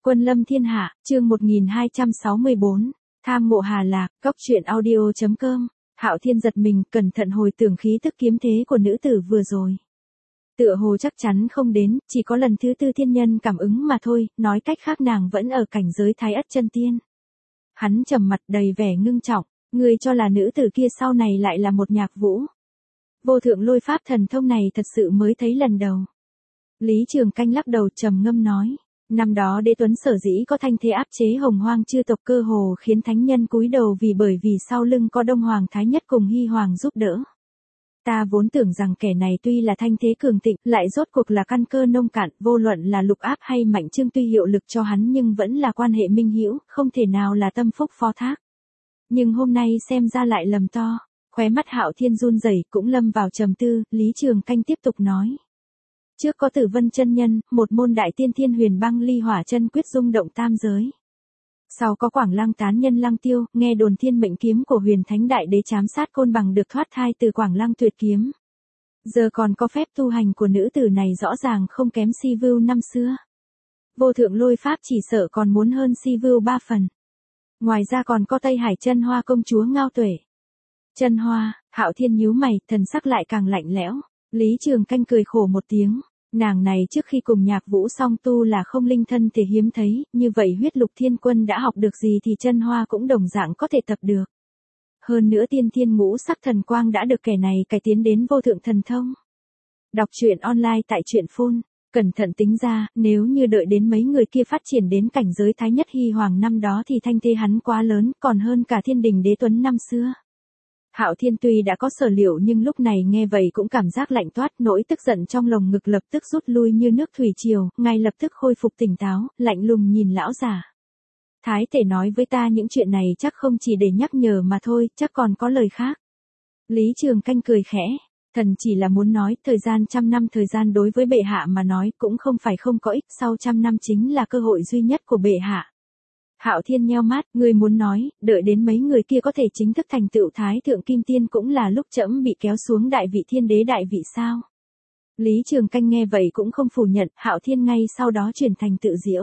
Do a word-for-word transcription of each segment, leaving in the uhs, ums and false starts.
Quân lâm thiên hạ, chương một nghìn hai trăm sáu mươi bốn, tham ngộ Hà Lạc, cốc truyện audio chấm com. Hạo Thiên giật mình, cẩn thận hồi tưởng khí tức kiếm thế của nữ tử vừa rồi. Tựa hồ chắc chắn không đến, chỉ có lần thứ tư thiên nhân cảm ứng mà thôi, nói cách khác nàng vẫn ở cảnh giới thái ất chân tiên. Hắn trầm mặt đầy vẻ ngưng trọng, người cho là nữ tử kia sau này lại là một nhạc vũ. Vô thượng lôi pháp thần thông này thật sự mới thấy lần đầu. Lý Trường Canh lắc đầu trầm ngâm nói. Năm đó Đế Tuấn sở dĩ có thanh thế áp chế hồng hoang chư tộc cơ hồ khiến thánh nhân cúi đầu vì bởi vì sau lưng có Đông Hoàng Thái Nhất cùng Hy Hoàng giúp đỡ. Ta vốn tưởng rằng kẻ này tuy là thanh thế cường thịnh, lại rốt cuộc là căn cơ nông cạn, vô luận là lục áp hay mạnh trương tuy hiệu lực cho hắn nhưng vẫn là quan hệ minh hữu, không thể nào là tâm phúc phó thác. Nhưng hôm nay xem ra lại lầm to, khóe mắt Hạo Thiên run rẩy cũng lâm vào trầm tư, Lý Trường Canh tiếp tục nói. Trước có Tử Vân chân nhân, một môn đại tiên thiên huyền băng ly hỏa chân quyết rung động tam giới. Sau có Quảng Lăng tán nhân Lăng Tiêu, nghe đồn thiên mệnh kiếm của huyền thánh đại đế chám sát côn bằng được thoát thai từ Quảng Lăng tuyệt kiếm. Giờ còn có phép tu hành của nữ tử này rõ ràng không kém Si Vưu năm xưa. Vô thượng lôi pháp chỉ sợ còn muốn hơn Si Vưu ba phần. Ngoài ra còn có Tây Hải chân hoa công chúa Ngao Tuệ. Chân hoa, Hạo Thiên nhíu mày, thần sắc lại càng lạnh lẽo. Lý Trường Canh cười khổ một tiếng, nàng này trước khi cùng nhạc vũ song tu là không linh thân thể hiếm thấy, như vậy huyết lục thiên quân đã học được gì thì chân hoa cũng đồng dạng có thể tập được. Hơn nữa tiên thiên ngũ sắc thần quang đã được kẻ này cải tiến đến vô thượng thần thông. Đọc truyện online tại truyện phun, cẩn thận tính ra, nếu như đợi đến mấy người kia phát triển đến cảnh giới thái nhất Hy Hoàng năm đó thì thanh thế hắn quá lớn, còn hơn cả thiên đình Đế Tuấn năm xưa. Hạo Thiên tuy đã có sở liệu nhưng lúc này nghe vậy cũng cảm giác lạnh toát, nỗi tức giận trong lồng ngực lập tức rút lui như nước thủy triều, ngay lập tức khôi phục tỉnh táo, lạnh lùng nhìn lão già. Thái tể nói với ta những chuyện này chắc không chỉ để nhắc nhở mà thôi, chắc còn có lời khác. Lý Trường Canh cười khẽ, thần chỉ là muốn nói, thời gian trăm năm thời gian đối với bệ hạ mà nói cũng không phải không có ích, sau trăm năm chính là cơ hội duy nhất của bệ hạ. Hạo Thiên nheo mắt, ngươi muốn nói, đợi đến mấy người kia có thể chính thức thành tựu thái thượng kim tiên cũng là lúc trẫm bị kéo xuống đại vị thiên đế đại vị sao? Lý Trường Canh nghe vậy cũng không phủ nhận, Hạo Thiên ngay sau đó chuyển thành tự diễu.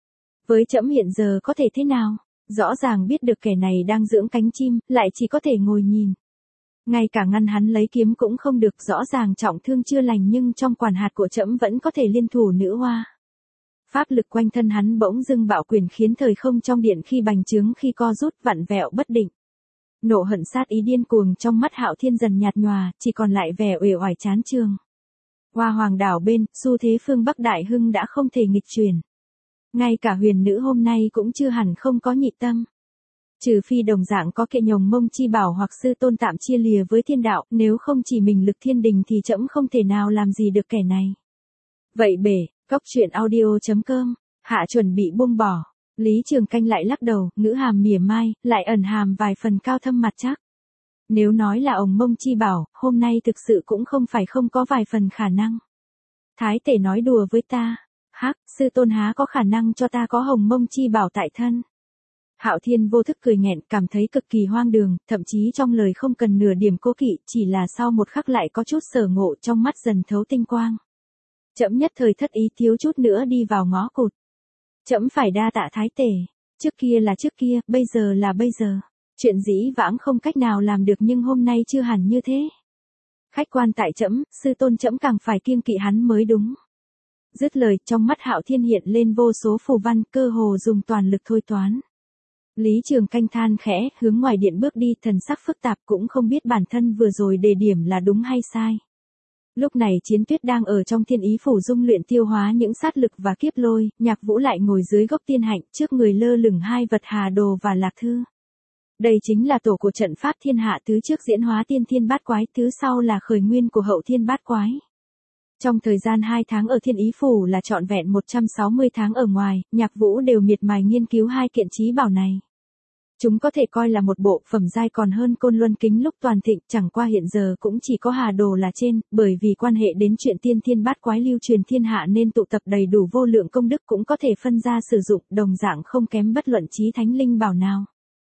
Với trẫm hiện giờ có thể thế nào? Rõ ràng biết được kẻ này đang dưỡng cánh chim, lại chỉ có thể ngồi nhìn. Ngay cả ngăn hắn lấy kiếm cũng không được, rõ ràng trọng thương chưa lành nhưng trong quản hạt của trẫm vẫn có thể liên thủ nữ hoa. Pháp lực quanh thân hắn bỗng dưng bạo quyền khiến thời không trong điện khi bành trướng khi co rút vặn vẹo bất định. Nộ hận sát ý điên cuồng trong mắt Hạo Thiên dần nhạt nhòa, chỉ còn lại vẻ uể oải chán chường. Hoa Hoàng đảo bên, xu thế phương Bắc Đại Hưng đã không thể nghịch chuyển. Ngay cả huyền nữ hôm nay cũng chưa hẳn không có nhị tâm. Trừ phi đồng dạng có Kệ Nhồng Mông Chi Bảo hoặc sư tôn tạm chia lìa với thiên đạo, nếu không chỉ mình lực thiên đình thì trẫm không thể nào làm gì được kẻ này. Vậy bể, cốc truyện audio chấm com, hạ chuẩn bị buông bỏ. Lý Trường Canh lại lắc đầu, ngữ hàm mỉa mai, lại ẩn hàm vài phần cao thâm mặt chắc. Nếu nói là ổng Mông Chi Bảo, hôm nay thực sự cũng không phải không có vài phần khả năng. Thái tể nói đùa với ta, hắc, sư tôn há có khả năng cho ta có Hồng Mông Chi Bảo tại thân. Hạo Thiên vô thức cười nghẹn, cảm thấy cực kỳ hoang đường, thậm chí trong lời không cần nửa điểm cố kỵ, chỉ là sau một khắc lại có chút sở ngộ trong mắt dần thấu tinh quang. Trẫm nhất thời thất ý thiếu chút nữa đi vào ngõ cụt. Trẫm phải đa tạ thái tể, trước kia là trước kia, bây giờ là bây giờ. Chuyện dĩ vãng không cách nào làm được nhưng hôm nay chưa hẳn như thế. Khách quan tại trẫm, sư tôn trẫm càng phải kiêng kỵ hắn mới đúng. Dứt lời, trong mắt Hạo Thiên hiện lên vô số phù văn, cơ hồ dùng toàn lực thôi toán. Lý Trường Canh than khẽ, hướng ngoài điện bước đi, thần sắc phức tạp cũng không biết bản thân vừa rồi đề điểm là đúng hay sai. Lúc này Chiến Tuyết đang ở trong thiên ý phủ dung luyện tiêu hóa những sát lực và kiếp lôi, Nhạc Vũ lại ngồi dưới gốc tiên hạnh, trước người lơ lửng hai vật Hà Đồ và Lạc Thư. Đây chính là tổ của trận pháp thiên hạ, thứ trước diễn hóa tiên thiên bát quái, thứ sau là khởi nguyên của hậu thiên bát quái. Trong thời gian hai tháng ở thiên ý phủ là trọn vẹn một trăm sáu mươi tháng ở ngoài, Nhạc Vũ đều miệt mài nghiên cứu hai kiện chí bảo này. Chúng có thể coi là một bộ phẩm giai còn hơn Côn Luân Kính lúc toàn thịnh, chẳng qua hiện giờ cũng chỉ có Hà Đồ là trên, bởi vì quan hệ đến chuyện tiên thiên bát quái lưu truyền thiên hạ nên tụ tập đầy đủ vô lượng công đức cũng có thể phân ra sử dụng, đồng dạng không kém bất luận chí thánh linh bảo nào.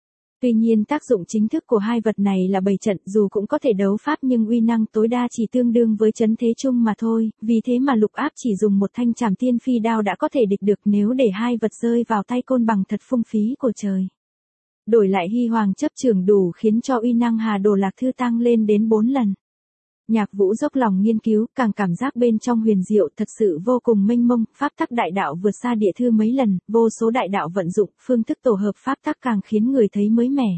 Tuy nhiên tác dụng chính thức của hai vật này là bảy trận, dù cũng có thể đấu pháp nhưng uy năng tối đa chỉ tương đương với chấn thế chung mà thôi, vì thế mà Lục Áp chỉ dùng một thanh Trảm Tiên Phi đao đã có thể địch được, nếu để hai vật rơi vào tay Côn Bằng thật phung phí của trời. Đổi lại Hy Hoàng chấp trưởng đủ khiến cho uy năng Hà Đồ Lạc Thư tăng lên đến bốn lần. Nhạc Vũ dốc lòng nghiên cứu, càng cảm giác bên trong huyền diệu, thật sự vô cùng mênh mông, pháp tắc đại đạo vượt xa địa thư mấy lần, vô số đại đạo vận dụng, phương thức tổ hợp pháp tắc càng khiến người thấy mới mẻ.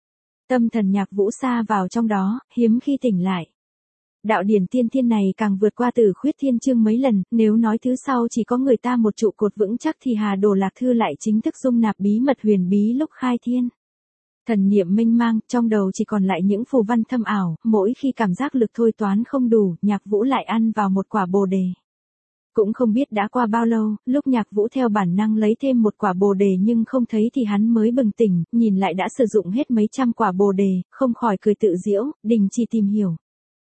Tâm thần Nhạc Vũ sa vào trong đó, hiếm khi tỉnh lại. Đạo điển tiên thiên này càng vượt qua Tử Khuyết Thiên Chương mấy lần, nếu nói thứ sau chỉ có người ta một trụ cột vững chắc thì Hà Đồ Lạc Thư lại chính thức dung nạp bí mật huyền bí lúc khai thiên. Thần niệm mênh mang, trong đầu chỉ còn lại những phù văn thâm ảo, mỗi khi cảm giác lực thôi toán không đủ, Nhạc Vũ lại ăn vào một quả bồ đề. Cũng không biết đã qua bao lâu, lúc Nhạc Vũ theo bản năng lấy thêm một quả bồ đề nhưng không thấy thì hắn mới bừng tỉnh, nhìn lại đã sử dụng hết mấy trăm quả bồ đề, không khỏi cười tự giễu, đình chỉ tìm hiểu.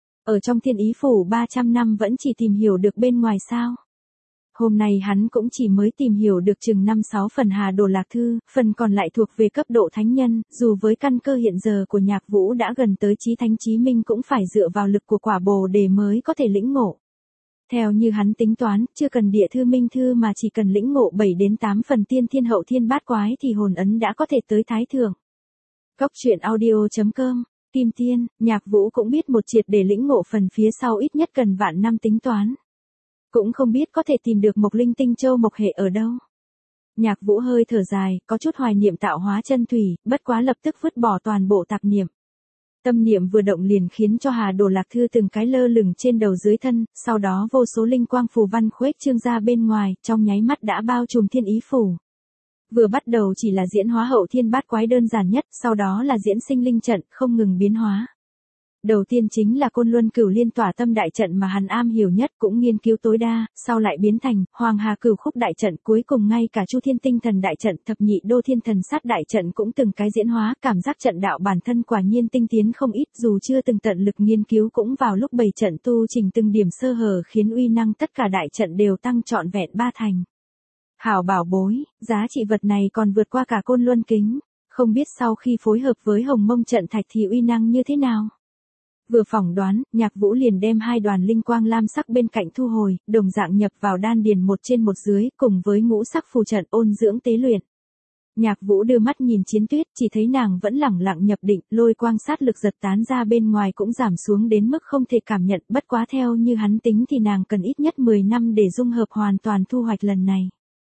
Ở trong Thiên Ý Phủ ba trăm năm vẫn chỉ tìm hiểu được bên ngoài sao? Hôm nay hắn cũng chỉ mới tìm hiểu được chừng năm sáu phần Hà Đồ Lạc Thư, phần còn lại thuộc về cấp độ thánh nhân, dù với căn cơ hiện giờ của Nhạc Vũ đã gần tới chí thánh chí minh cũng phải dựa vào lực của quả bồ đề mới có thể lĩnh ngộ. Theo như hắn tính toán, chưa cần địa thư minh thư mà chỉ cần lĩnh ngộ bảy đến tám phần tiên thiên hậu thiên bát quái thì hồn ấn đã có thể tới thái thượng. Cốc truyện audio chấm com, Kim Tiên, Nhạc Vũ cũng biết một triệt để lĩnh ngộ phần phía sau ít nhất cần vạn năm tính toán. Cũng không biết có thể tìm được Mộc Linh Tinh Châu Mộc Hệ ở đâu. Nhạc Vũ hơi thở dài, có chút hoài niệm tạo hóa chân thủy, bất quá lập tức vứt bỏ toàn bộ tạp niệm. Tâm niệm vừa động liền khiến cho Hà Đồ Lạc Thư từng cái lơ lửng trên đầu dưới thân, sau đó vô số linh quang phù văn khuếch trương ra bên ngoài, trong nháy mắt đã bao trùm Thiên Ý Phủ. Vừa bắt đầu chỉ là diễn hóa hậu thiên bát quái đơn giản nhất, sau đó là diễn sinh linh trận, không ngừng biến hóa. Đầu tiên chính là Côn Luân Cửu Liên tỏa tâm đại trận mà hắn am hiểu nhất, cũng nghiên cứu tối đa, sau lại biến thành Hoàng Hà Cửu Khúc đại trận, cuối cùng ngay cả Chu Thiên Tinh Thần đại trận, Thập Nhị Đô Thiên Thần Sát đại trận cũng từng cái diễn hóa, cảm giác trận đạo bản thân quả nhiên tinh tiến không ít, dù chưa từng tận lực nghiên cứu cũng vào lúc bày trận tu trình từng điểm sơ hở khiến uy năng tất cả đại trận đều tăng trọn vẹn ba thành. Hảo bảo bối, giá trị vật này còn vượt qua cả Côn Luân Kính, không biết sau khi phối hợp với Hồng Mông trận thạch thì uy năng như thế nào. Vừa phỏng đoán, Nhạc Vũ liền đem hai đoàn linh quang lam sắc bên cạnh thu hồi, đồng dạng nhập vào đan điền một trên một dưới, cùng với ngũ sắc phù trận ôn dưỡng tế luyện. Nhạc Vũ đưa mắt nhìn Chiến Tuyết, chỉ thấy nàng vẫn lẳng lặng nhập định, lôi quang sát lực giật tán ra bên ngoài cũng giảm xuống đến mức không thể cảm nhận, bất quá theo như hắn tính thì nàng cần ít nhất mười năm để dung hợp hoàn toàn thu hoạch lần này.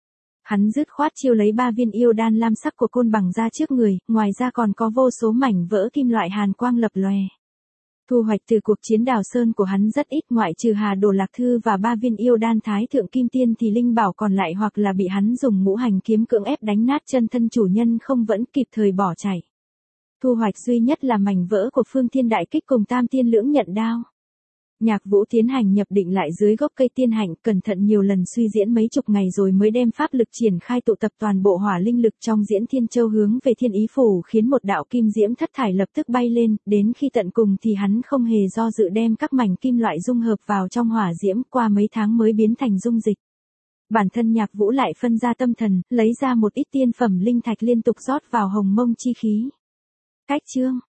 Hắn dứt khoát chiêu lấy ba viên yêu đan lam sắc của Côn Bằng ra trước người, ngoài ra còn có vô số mảnh vỡ kim loại hàn quang lập lòe. Thu hoạch từ cuộc chiến Đào Sơn của hắn rất ít, ngoại trừ Hà Đồ Lạc Thư và ba viên yêu đan Thái Thượng Kim Tiên thì linh bảo còn lại hoặc là bị hắn dùng ngũ hành kiếm cưỡng ép đánh nát chân thân chủ nhân không vẫn kịp thời bỏ chạy. Thu hoạch duy nhất là mảnh vỡ của Phương Thiên Đại Kích cùng Tam Tiên Lưỡng Nhận Đao. Nhạc Vũ tiến hành nhập định lại dưới gốc cây tiên hạnh, cẩn thận nhiều lần suy diễn mấy chục ngày rồi mới đem pháp lực triển khai tụ tập toàn bộ hỏa linh lực trong diễn Thiên Châu hướng về Thiên Ý Phủ, khiến một đạo kim diễm thất thải lập tức bay lên, đến khi tận cùng thì hắn không hề do dự đem các mảnh kim loại dung hợp vào trong hỏa diễm, qua mấy tháng mới biến thành dung dịch. Bản thân Nhạc Vũ lại phân ra tâm thần, lấy ra một ít tiên phẩm linh thạch liên tục rót vào Hồng Mông chi khí. Cách chương